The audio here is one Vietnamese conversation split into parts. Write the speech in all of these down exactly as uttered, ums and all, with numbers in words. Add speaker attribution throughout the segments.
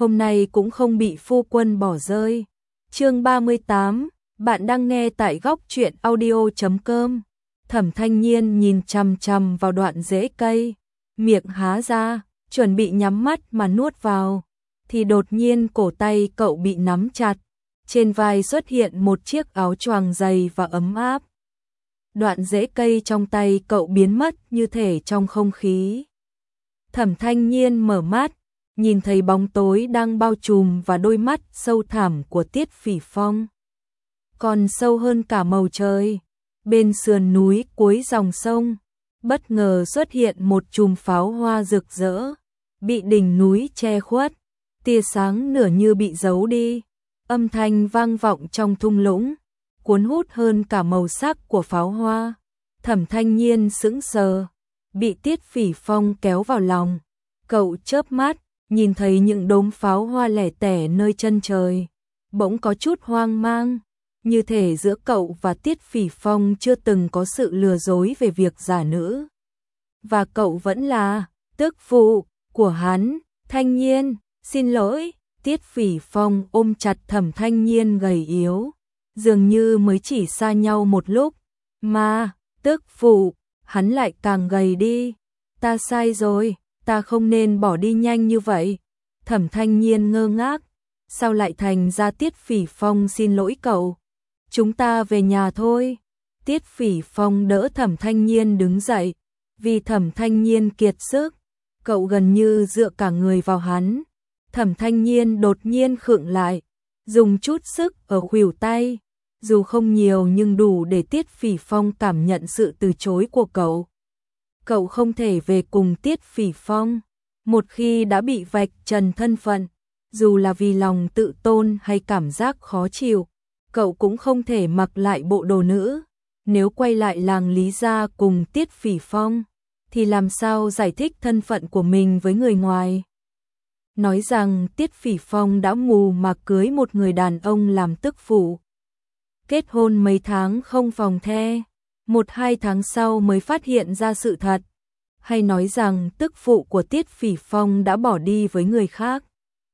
Speaker 1: hôm nay cũng không bị phu quân bỏ rơi. Chương ba mươi tám, bạn đang nghe tại góc truyện audio chấm com. Thẩm Thanh Nhiên nhìn chằm chằm vào đoạn rễ cây, miệng há ra, chuẩn bị nhắm mắt mà nuốt vào, thì đột nhiên cổ tay cậu bị nắm chặt, trên vai xuất hiện một chiếc áo choàng dày và ấm áp. Đoạn rễ cây trong tay cậu biến mất như thể trong không khí. Thẩm Thanh Nhiên mở mắt, nhìn thấy bóng tối đang bao trùm và đôi mắt sâu thẳm của Tiết Phỉ Phong. Còn sâu hơn cả màu trời, bên sườn núi cuối dòng sông, bất ngờ xuất hiện một chùm pháo hoa rực rỡ, bị đỉnh núi che khuất, tia sáng nửa như bị giấu đi, âm thanh vang vọng trong thung lũng, cuốn hút hơn cả màu sắc của pháo hoa. Thẩm Thanh Nhiên sững sờ, bị Tiết Phỉ Phong kéo vào lòng. Cậu chớp mắt, nhìn thấy những đốm pháo hoa lẻ tẻ nơi chân trời, bỗng có chút hoang mang, như thể giữa cậu và Tiết Phỉ Phong chưa từng có sự lừa dối về việc giả nữ. Và cậu vẫn là tức phụ của hắn. Thanh Nhiên, xin lỗi. Tiết Phỉ Phong ôm chặt Thẩm Thanh Nhiên gầy yếu, dường như mới chỉ xa nhau một lúc, mà, tức phụ, hắn lại càng gầy đi. Ta sai rồi, ta không nên bỏ đi nhanh như vậy. Thẩm Thanh Nhiên ngơ ngác, sao lại thành ra Tiết Phỉ Phong xin lỗi cậu? Chúng ta về nhà thôi. Tiết Phỉ Phong đỡ Thẩm Thanh Nhiên đứng dậy, vì Thẩm Thanh Nhiên kiệt sức, cậu gần như dựa cả người vào hắn. Thẩm Thanh Nhiên đột nhiên khựng lại, dùng chút sức ở khuỷu tay, dù không nhiều nhưng đủ để Tiết Phỉ Phong cảm nhận sự từ chối của cậu. Cậu không thể về cùng Tiết Phỉ Phong, một khi đã bị vạch trần thân phận, dù là vì lòng tự tôn hay cảm giác khó chịu, cậu cũng không thể mặc lại bộ đồ nữ. Nếu quay lại làng Lý gia cùng Tiết Phỉ Phong, thì làm sao giải thích thân phận của mình với người ngoài? Nói rằng Tiết Phỉ Phong đã mù mà cưới một người đàn ông làm tức phụ. Kết hôn mấy tháng không phòng the, một hai tháng sau mới phát hiện ra sự thật. Hay nói rằng tức phụ của Tiết Phỉ Phong đã bỏ đi với người khác.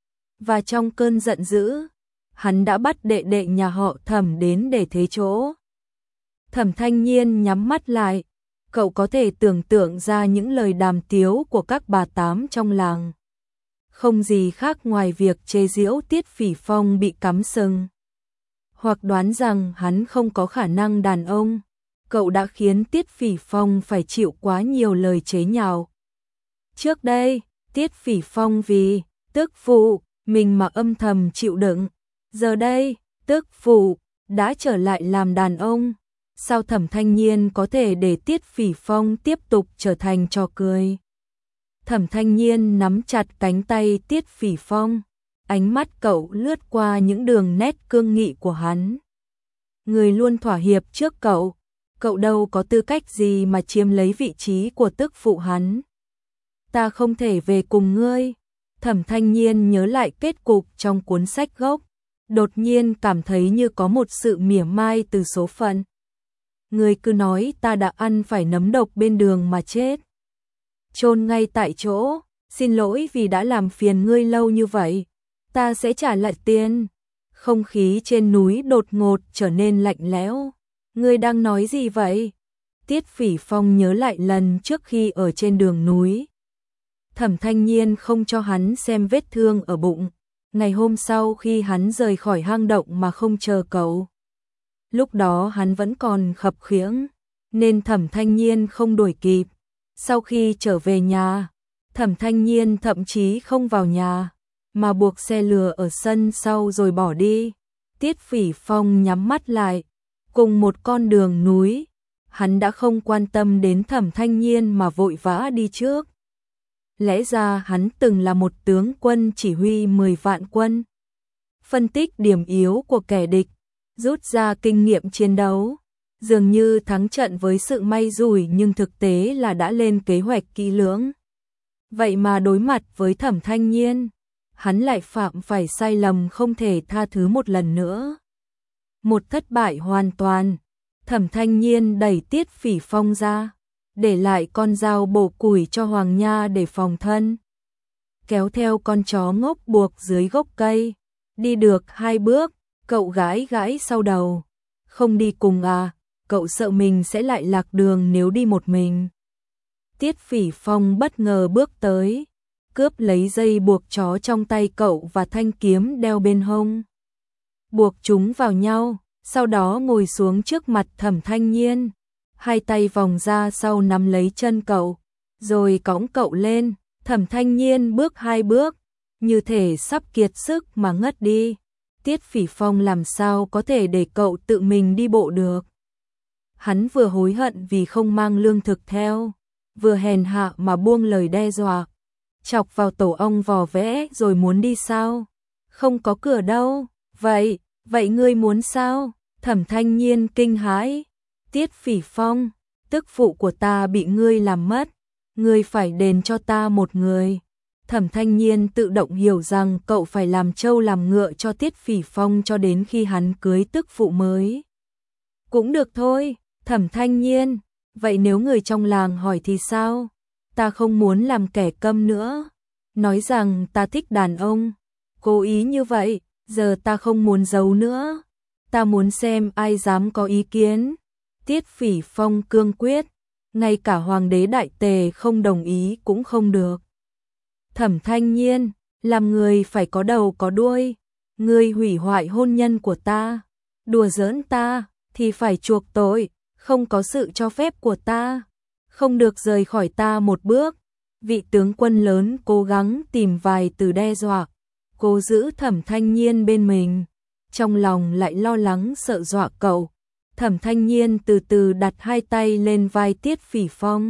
Speaker 1: Và trong cơn giận dữ, hắn đã bắt đệ đệ nhà họ Thẩm đến để thế chỗ. Thẩm Thanh Nhiên nhắm mắt lại, cậu có thể tưởng tượng ra những lời đàm tiếu của các bà tám trong làng. Không gì khác ngoài việc chế giễu Tiết Phỉ Phong bị cắm sừng, hoặc đoán rằng hắn không có khả năng đàn ông. Cậu đã khiến Tiết Phỉ Phong phải chịu quá nhiều lời chế nhạo. Trước đây, Tiết Phỉ Phong vì tức phụ mình mà âm thầm chịu đựng. Giờ đây, tức phụ đã trở lại làm đàn ông. Sao Thẩm Thanh Nhiên có thể để Tiết Phỉ Phong tiếp tục trở thành trò cười? Thẩm Thanh Nhiên nắm chặt cánh tay Tiết Phỉ Phong, ánh mắt cậu lướt qua những đường nét cương nghị của hắn. Người luôn thỏa hiệp trước cậu, cậu đâu có tư cách gì mà chiếm lấy vị trí của tức phụ hắn. Ta không thể về cùng ngươi. Thẩm Thanh Nhiên nhớ lại kết cục trong cuốn sách gốc, đột nhiên cảm thấy như có một sự mỉa mai từ số phận. Ngươi cứ nói ta đã ăn phải nấm độc bên đường mà chết, chôn ngay tại chỗ. Xin lỗi vì đã làm phiền ngươi lâu như vậy, ta sẽ trả lại tiền. Không khí trên núi đột ngột trở nên lạnh lẽo. Ngươi đang nói gì vậy? Tiết Phỉ Phong nhớ lại lần trước khi ở trên đường núi, Thẩm Thanh Nhiên không cho hắn xem vết thương ở bụng, ngày hôm sau khi hắn rời khỏi hang động mà không chờ cậu. Lúc đó hắn vẫn còn khập khiễng, nên Thẩm Thanh Nhiên không đuổi kịp. Sau khi trở về nhà, Thẩm Thanh Nhiên thậm chí không vào nhà, mà buộc xe lừa ở sân sau rồi bỏ đi. Tiết Phỉ Phong nhắm mắt lại, cùng một con đường núi, hắn đã không quan tâm đến Thẩm Thanh Nhiên mà vội vã đi trước. Lẽ ra hắn từng là một tướng quân chỉ huy mười vạn quân. Phân tích điểm yếu của kẻ địch, rút ra kinh nghiệm chiến đấu, dường như thắng trận với sự may rủi nhưng thực tế là đã lên kế hoạch kỹ lưỡng. Vậy mà đối mặt với Thẩm Thanh Nhiên, hắn lại phạm phải sai lầm không thể tha thứ một lần nữa. Một thất bại hoàn toàn. Thẩm Thanh Nhiên đẩy Tiết Phỉ Phong ra, để lại con dao bổ củi cho Hoàng Nha để phòng thân. kéo theo con chó ngốc buộc dưới gốc cây. Đi được hai bước, cậu gãi gãi sau đầu. Không đi cùng à, cậu sợ mình sẽ lại lạc đường nếu đi một mình. Tiết Phỉ Phong bất ngờ bước tới, cướp lấy dây buộc chó trong tay cậu và thanh kiếm đeo bên hông. Buộc chúng vào nhau, sau đó ngồi xuống trước mặt Thẩm Thanh Nhiên, hai tay vòng ra sau nắm lấy chân cậu, rồi cõng cậu lên. Thẩm Thanh Nhiên bước hai bước, như thể sắp kiệt sức mà ngất đi. Tiết Phỉ Phong làm sao có thể để cậu tự mình đi bộ được. Hắn vừa hối hận vì không mang lương thực theo, vừa hèn hạ mà buông lời đe dọa. Chọc vào tổ ong vò vẽ rồi muốn đi sao? Không có cửa đâu. Vậy, vậy ngươi muốn sao? Thẩm Thanh Nhiên kinh hãi. Tiết Phỉ Phong, tức phụ của ta bị ngươi làm mất, ngươi phải đền cho ta một người. Thẩm Thanh Nhiên tự động hiểu rằng cậu phải làm trâu làm ngựa cho Tiết Phỉ Phong cho đến khi hắn cưới tức phụ mới. Cũng được thôi, Thẩm Thanh Nhiên, vậy nếu người trong làng hỏi thì sao? Ta không muốn làm kẻ câm nữa. Nói rằng ta thích đàn ông. Cố ý như vậy, giờ ta không muốn giấu nữa. Ta muốn xem ai dám có ý kiến. Tiết Phỉ Phong cương quyết, ngay cả Hoàng đế Đại Tề không đồng ý cũng không được. Thẩm Thanh Nhiên, làm người phải có đầu có đuôi. Ngươi hủy hoại hôn nhân của ta, đùa giỡn ta, thì phải chuộc tội, không có sự cho phép của ta, không được rời khỏi ta một bước. Vị tướng quân lớn cố gắng tìm vài từ đe dọa, cố giữ Thẩm Thanh Nhiên bên mình, trong lòng lại lo lắng sợ dọa cậu. Thẩm Thanh Nhiên từ từ đặt hai tay lên vai Tiết Phỉ Phong,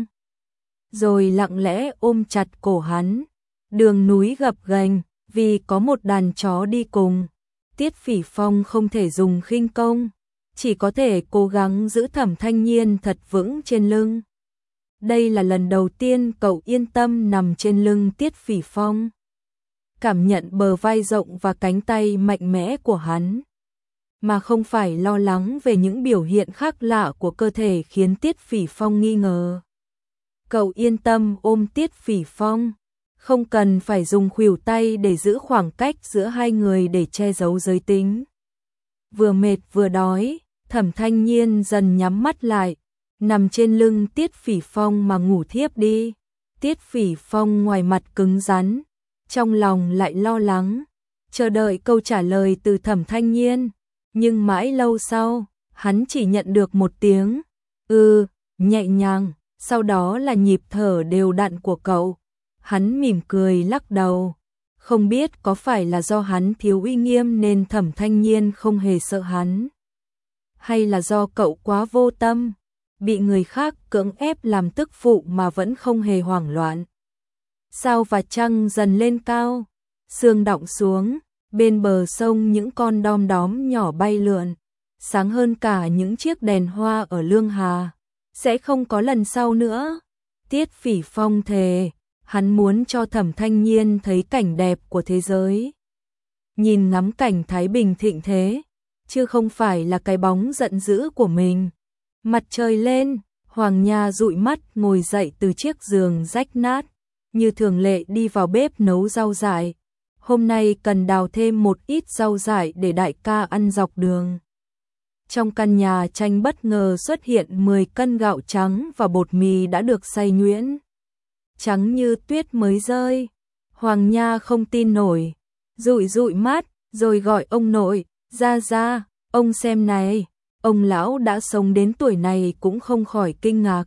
Speaker 1: rồi lặng lẽ ôm chặt cổ hắn. Đường núi gập ghềnh, vì có một đàn chó đi cùng, Tiết Phỉ Phong không thể dùng khinh công, chỉ có thể cố gắng giữ Thẩm Thanh Nhiên thật vững trên lưng. Đây là lần đầu tiên cậu yên tâm nằm trên lưng Tiết Phỉ Phong, cảm nhận bờ vai rộng và cánh tay mạnh mẽ của hắn, mà không phải lo lắng về những biểu hiện khác lạ của cơ thể khiến Tiết Phỉ Phong nghi ngờ. Cậu yên tâm ôm Tiết Phỉ Phong, không cần phải dùng khuỷu tay để giữ khoảng cách giữa hai người để che giấu giới tính. Vừa mệt vừa đói, Thẩm Thanh Nhiên dần nhắm mắt lại, nằm trên lưng Tiết Phỉ Phong mà ngủ thiếp đi. Tiết Phỉ Phong ngoài mặt cứng rắn, trong lòng lại lo lắng, chờ đợi câu trả lời từ Thẩm Thanh Nhiên. Nhưng mãi lâu sau, hắn chỉ nhận được một tiếng "ư" nhẹ nhàng, sau đó là nhịp thở đều đặn của cậu. Hắn mỉm cười lắc đầu, không biết có phải là do hắn thiếu uy nghiêm nên Thẩm Thanh Nhiên không hề sợ hắn, hay là do cậu quá vô tâm, bị người khác cưỡng ép làm tức phụ mà vẫn không hề hoảng loạn. Sao và trăng dần lên cao, sương đọng xuống, bên bờ sông những con đom đóm nhỏ bay lượn, sáng hơn cả những chiếc đèn hoa ở Lương Hà. Sẽ không có lần sau nữa. Tiết Phỉ Phong thề, hắn muốn cho Thẩm Thanh Nhiên thấy cảnh đẹp của thế giới. Nhìn ngắm cảnh Thái Bình thịnh thế, chứ không phải là cái bóng giận dữ của mình. Mặt trời lên, Hoàng Nha dụi mắt ngồi dậy từ chiếc giường rách nát, như thường lệ đi vào bếp nấu rau dại. Hôm nay cần đào thêm một ít rau dại để đại ca ăn dọc đường. Trong căn nhà tranh bất ngờ xuất hiện mười cân gạo trắng và bột mì đã được xay nhuyễn, trắng như tuyết mới rơi. Hoàng Nha không tin nổi, dụi dụi mắt, rồi gọi ông nội, ra ra, ông xem này. Ông lão đã sống đến tuổi này cũng không khỏi kinh ngạc.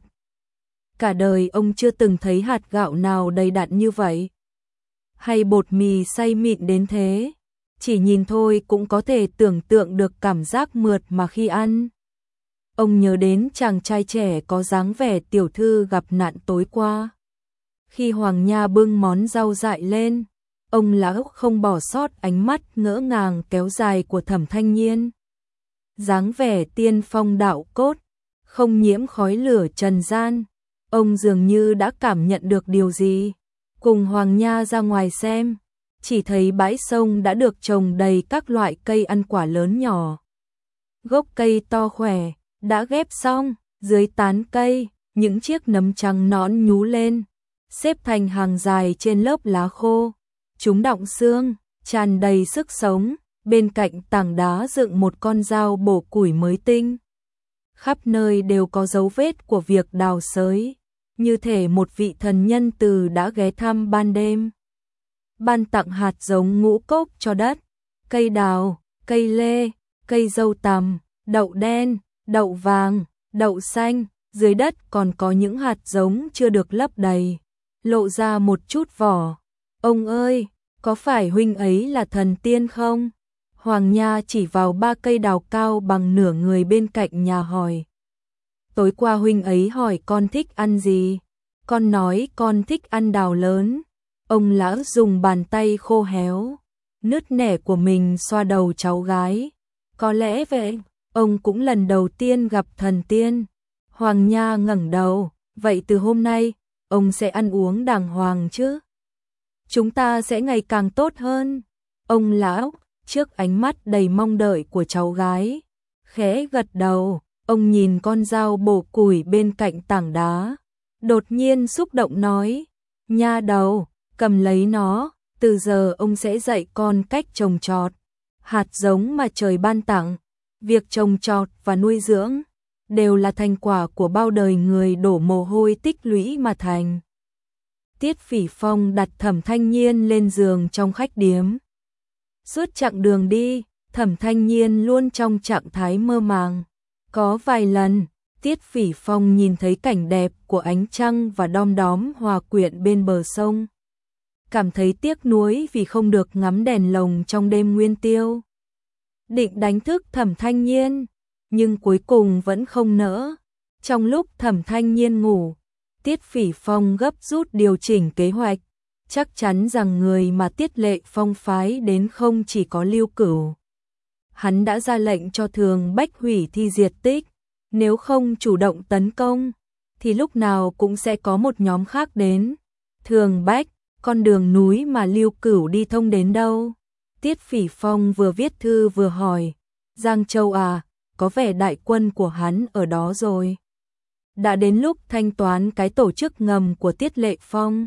Speaker 1: Cả đời ông chưa từng thấy hạt gạo nào đầy đặn như vậy, hay bột mì xay mịn đến thế. Chỉ nhìn thôi cũng có thể tưởng tượng được cảm giác mượt mà khi ăn. Ông nhớ đến chàng trai trẻ có dáng vẻ tiểu thư gặp nạn tối qua. Khi Hoàng Nha bưng món rau dại lên, ông lão không bỏ sót ánh mắt ngỡ ngàng kéo dài của Thẩm Thanh Nhiên. Dáng vẻ tiên phong đạo cốt, không nhiễm khói lửa trần gian. Ông dường như đã cảm nhận được điều gì. Cùng Hoàng Nha ra ngoài xem, chỉ thấy bãi sông đã được trồng đầy các loại cây ăn quả lớn nhỏ. Gốc cây to khỏe, đã ghép xong, dưới tán cây, những chiếc nấm trắng nõn nhú lên, xếp thành hàng dài trên lớp lá khô. chúng đọng xương, tràn đầy sức sống, bên cạnh tảng đá dựng một con dao bổ củi mới tinh. Khắp nơi đều có dấu vết của việc đào xới, như thể một vị thần nhân từ đã ghé thăm ban đêm. Ban tặng hạt giống ngũ cốc cho đất, cây đào, cây lê, cây dâu tằm, đậu đen, đậu vàng, đậu xanh, dưới đất còn có những hạt giống chưa được lấp đầy, lộ ra một chút vỏ. Ông ơi, có phải huynh ấy là thần tiên không? Hoàng Nha chỉ vào ba cây đào cao bằng nửa người bên cạnh nhà hỏi. Tối qua huynh ấy hỏi con thích ăn gì? Con nói con thích ăn đào lớn. Ông lão dùng bàn tay khô héo, nứt nẻ của mình xoa đầu cháu gái. Có lẽ vậy, ông cũng lần đầu tiên gặp thần tiên. Hoàng Nha ngẩng đầu, vậy từ hôm nay, ông sẽ ăn uống đàng hoàng chứ? Chúng ta sẽ ngày càng tốt hơn. Ông lão, trước ánh mắt đầy mong đợi của cháu gái, khẽ gật đầu. Ông nhìn con dao bổ củi bên cạnh tảng đá, đột nhiên xúc động nói, nha đầu, cầm lấy nó, từ giờ ông sẽ dạy con cách trồng trọt, hạt giống mà trời ban tặng. Việc trồng trọt và nuôi dưỡng đều là thành quả của bao đời người đổ mồ hôi tích lũy mà thành. Tiết Phỉ Phong đặt Thẩm Thanh Nhiên lên giường trong khách điếm. Suốt chặng đường đi, Thẩm Thanh Nhiên luôn trong trạng thái mơ màng. Có vài lần, Tiết Phỉ Phong nhìn thấy cảnh đẹp của ánh trăng và đom đóm hòa quyện bên bờ sông. Cảm thấy tiếc nuối vì không được ngắm đèn lồng trong đêm nguyên tiêu. Định đánh thức Thẩm Thanh Nhiên, nhưng cuối cùng vẫn không nỡ. Trong lúc Thẩm Thanh Nhiên ngủ, Tiết Phỉ Phong gấp rút điều chỉnh kế hoạch. Chắc chắn rằng người mà Tiết Lệ Phong phái đến không chỉ có Lưu Cửu. Hắn đã ra lệnh cho Thường Bách hủy thi diệt tích. Nếu không chủ động tấn công, thì lúc nào cũng sẽ có một nhóm khác đến. Thường Bách, con đường núi mà Lưu Cửu đi thông đến đâu? Tiết Phỉ Phong vừa viết thư vừa hỏi. Giang Châu à, có vẻ đại quân của hắn ở đó rồi. Đã đến lúc thanh toán cái tổ chức ngầm của Tiết Lệ Phong.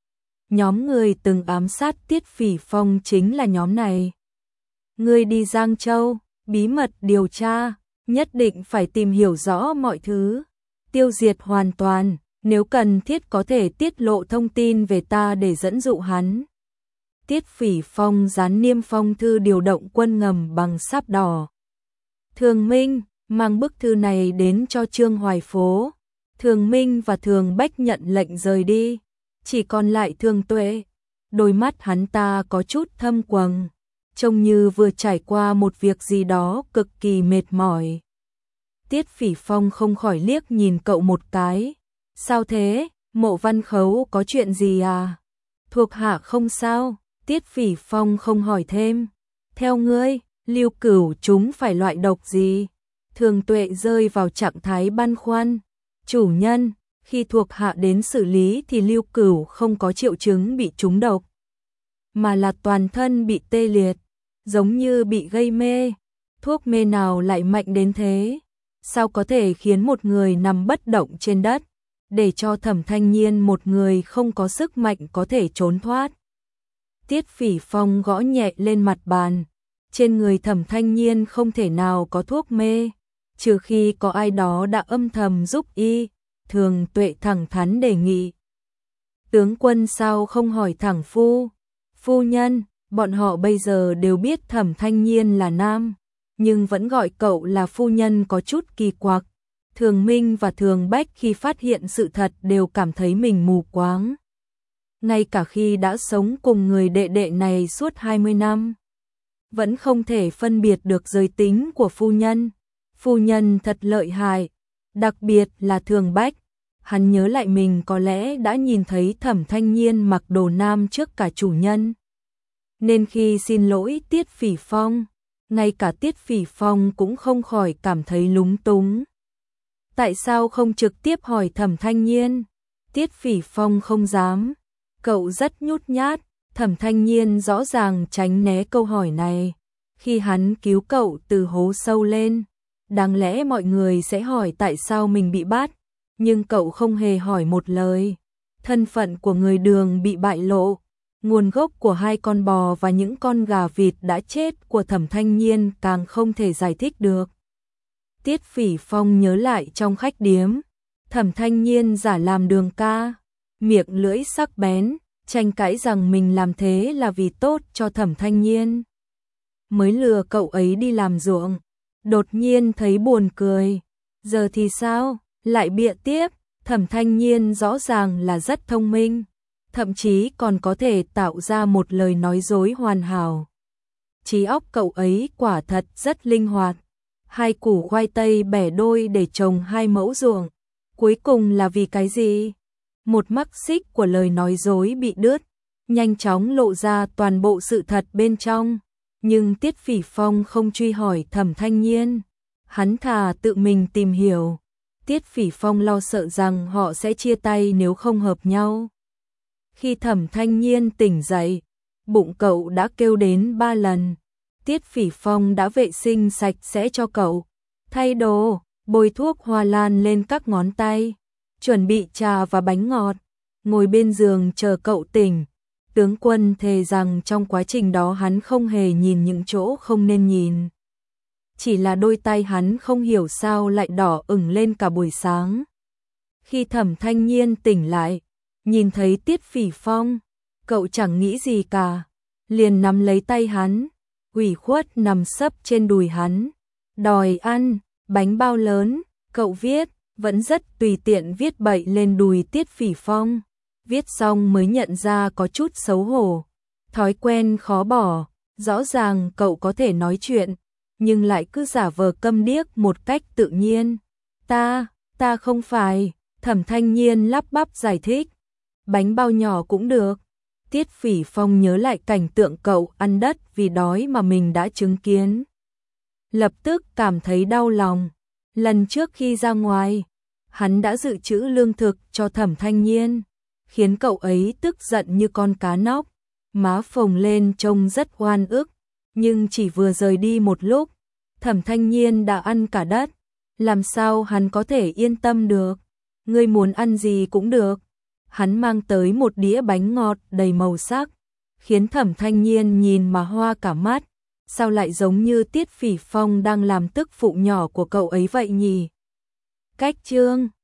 Speaker 1: Nhóm người từng ám sát Tiết Phỉ Phong chính là nhóm này. Ngươi đi Giang Châu, bí mật điều tra, nhất định phải tìm hiểu rõ mọi thứ. Tiêu diệt hoàn toàn, nếu cần thiết có thể tiết lộ thông tin về ta để dẫn dụ hắn. Tiết Phỉ Phong dán niêm phong thư điều động quân ngầm bằng sáp đỏ. Thường Minh mang bức thư này đến cho Trương Hoài Phố. Thường Minh và Thường Bách nhận lệnh rời đi, chỉ còn lại Thường Tuệ. Đôi mắt hắn ta có chút thâm quầng, trông như vừa trải qua một việc gì đó cực kỳ mệt mỏi. Tiết Phỉ Phong không khỏi liếc nhìn cậu một cái. Sao thế, Mộ Văn Khấu có chuyện gì à? Thuộc hạ không sao. Tiết Phỉ Phong không hỏi thêm. Theo ngươi, Lưu Cửu chúng phải loại độc gì? Thường Tuệ rơi vào trạng thái băn khoăn. Chủ nhân, khi thuộc hạ đến xử lý thì Lưu Cửu không có triệu chứng bị trúng độc, mà là toàn thân bị tê liệt, giống như bị gây mê. Thuốc mê nào lại mạnh đến thế? Sao có thể khiến một người nằm bất động trên đất, để cho Thẩm Thanh Nhiên một người không có sức mạnh có thể trốn thoát? Tiết Phỉ Phong gõ nhẹ lên mặt bàn. Trên người Thẩm Thanh Nhiên không thể nào có thuốc mê, trừ khi có ai đó đã âm thầm giúp y. Thường Tuệ thẳng thắn đề nghị. Tướng quân sao không hỏi thẳng phu? Phu nhân, bọn họ bây giờ đều biết Thẩm Thanh Nhiên là nam, nhưng vẫn gọi cậu là phu nhân có chút kỳ quặc. Thường Minh và Thường Bách khi phát hiện sự thật đều cảm thấy mình mù quáng. Ngay cả khi đã sống cùng người đệ đệ này suốt hai mươi năm, vẫn không thể phân biệt được giới tính của phu nhân. Phu nhân thật lợi hại, đặc biệt là Thường Bách. Hắn nhớ lại mình có lẽ đã nhìn thấy Thẩm Thanh Nhiên mặc đồ nam trước cả chủ nhân. Nên khi xin lỗi Tiết Phỉ Phong, ngay cả Tiết Phỉ Phong cũng không khỏi cảm thấy lúng túng. Tại sao không trực tiếp hỏi Thẩm Thanh Nhiên? Tiết Phỉ Phong không dám. Cậu rất nhút nhát. Thẩm Thanh Nhiên rõ ràng tránh né câu hỏi này. Khi hắn cứu cậu từ hố sâu lên, đáng lẽ mọi người sẽ hỏi tại sao mình bị bắt, nhưng cậu không hề hỏi một lời. Thân phận của người Đường bị bại lộ, Nguồn gốc của hai con bò và những con gà vịt đã chết của Thẩm Thanh Nhiên càng không thể giải thích được. Tiết Phỉ Phong nhớ lại trong khách điếm, Thẩm Thanh Nhiên giả làm Đường ca, miệng lưỡi sắc bén, tranh cãi rằng mình làm thế là vì tốt cho Thẩm Thanh Nhiên, mới lừa cậu ấy đi làm ruộng. Đột nhiên thấy buồn cười, giờ thì sao, lại bịa tiếp. Thẩm Thanh Nhiên rõ ràng là rất thông minh, thậm chí còn có thể tạo ra một lời nói dối hoàn hảo. Trí óc cậu ấy quả thật rất linh hoạt. Hai củ khoai tây bẻ đôi để trồng hai mẫu ruộng, cuối cùng là vì cái gì? Một mắc xích của lời nói dối bị đứt, nhanh chóng lộ ra toàn bộ sự thật bên trong. Nhưng Tiết Phỉ Phong không truy hỏi Thẩm Thanh Nhiên, hắn thà tự mình tìm hiểu. Tiết Phỉ Phong lo sợ rằng họ sẽ chia tay nếu không hợp nhau. Khi Thẩm Thanh Nhiên tỉnh dậy, bụng cậu đã kêu đến ba lần. Tiết Phỉ Phong đã vệ sinh sạch sẽ cho cậu, thay đồ, bôi thuốc hoa lan lên các ngón tay, chuẩn bị trà và bánh ngọt, ngồi bên giường chờ cậu tỉnh. Tướng Quân thề rằng trong quá trình đó hắn không hề nhìn những chỗ không nên nhìn. Chỉ là đôi tay hắn không hiểu sao lại đỏ ửng lên cả buổi sáng. Khi Thẩm Thanh Nhiên tỉnh lại, nhìn thấy Tiết Phỉ Phong, cậu chẳng nghĩ gì cả, liền nắm lấy tay hắn, ủy khuất nằm sấp trên đùi hắn, đòi ăn, bánh bao lớn, cậu viết, vẫn rất tùy tiện viết bậy lên đùi Tiết Phỉ Phong. Viết xong mới nhận ra có chút xấu hổ, thói quen khó bỏ, rõ ràng cậu có thể nói chuyện, nhưng lại cứ giả vờ câm điếc một cách tự nhiên. Ta, ta không phải, Thẩm Thanh Nhiên lắp bắp giải thích, bánh bao nhỏ cũng được. Tiết Phỉ Phong nhớ lại cảnh tượng cậu ăn đất vì đói mà mình đã chứng kiến. Lập tức cảm thấy đau lòng, lần trước khi ra ngoài, hắn đã dự trữ lương thực cho Thẩm Thanh Nhiên, khiến cậu ấy tức giận như con cá nóc, má phồng lên trông rất oan ức, nhưng chỉ vừa rời đi một lúc, Thẩm Thanh Nhiên đã ăn cả đất, làm sao hắn có thể yên tâm được. Ngươi muốn ăn gì cũng được. Hắn mang tới một đĩa bánh ngọt đầy màu sắc, khiến Thẩm Thanh Nhiên nhìn mà hoa cả mắt, sao lại giống như Tiết Phỉ Phong đang làm tức phụ nhỏ của cậu ấy vậy nhỉ? Cách chương